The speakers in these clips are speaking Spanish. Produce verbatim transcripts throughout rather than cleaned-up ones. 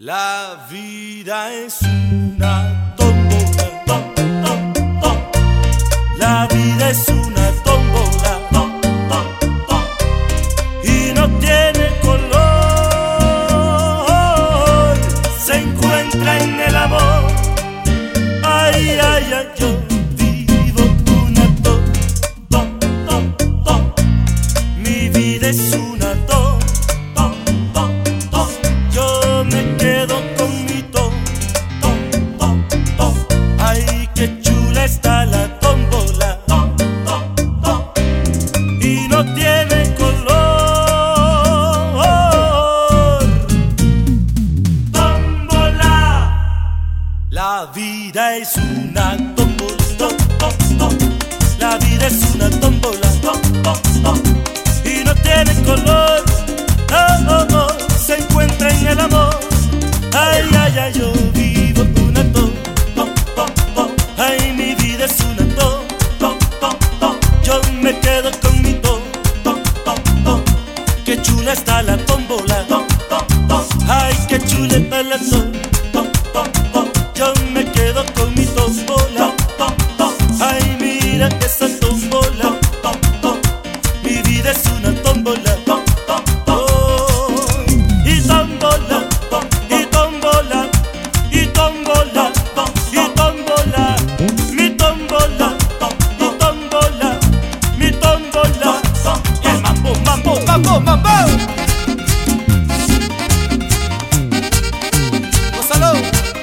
La vida es una tómbola, tom, tom, tom. La vida es una tómbola, tom, tom, tom. Y no tiene color, se encuentra en el amor. Ay, ay, ay, yo vivo una tom, tom, tom, tom. Mi vida es una tom. Está la tómbola, tom, tom, tom. Y no tiene color. Tómbola. La vida es una tómbola, tom, tom, tom. La vida es una tómbola, tom, tom, tom. Y no tiene color. Oh, oh, oh. Se encuentra en el amor. Ay, ay, ay, yo vivo una tómbola. Me quedo con mi tom, tom, tom, tom. Qué chula está la tómbola, tom, tom, tom. Ay, qué chula está la tom, tom, tom, tom. Yo me quedo con mi tómbola, tom, tom, tom. Ay, mira esa tómbola, tom, tom. Mi vida es una tómbola, tom, tom, tom. Y tómbola, y tómbola, y tómbola, y tómbola. Mi tómbola, y tómbola. Mi tómbola, el mambo, mambo, mambo, mambo. Gózalo.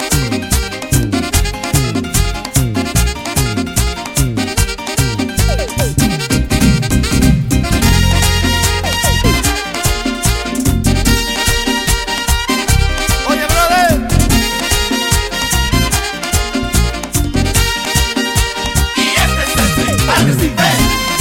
Oye, brother. Y este es el Padre Sin Fe.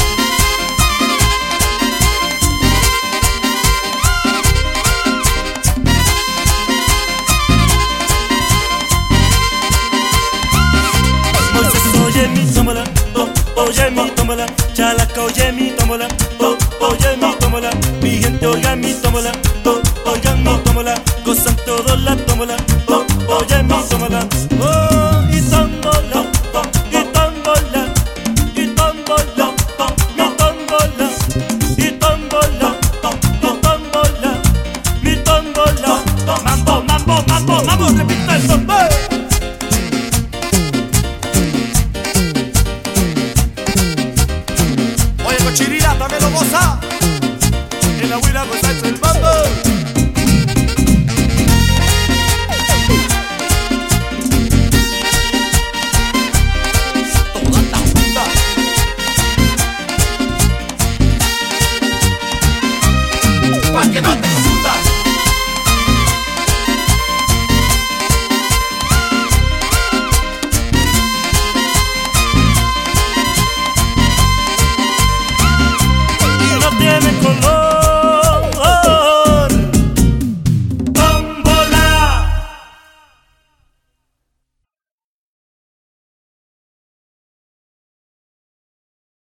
Oye mi tómbola, oh, oye mi tómbola, Chalaca, oye mi tómbola, oh, oye mi tómbola, mi gente oiga mi tómbola, oh, oigan mi tómbola, gozan todos la tómbola, oh, oye mi tómbola, oh, y tómbola, oh, y tómbola, y tómbola, oh, mi tómbola, y tómbola, oh, y tómbola, mi tómbola, mambo, mambo, mambo, mambo, repita el mambo.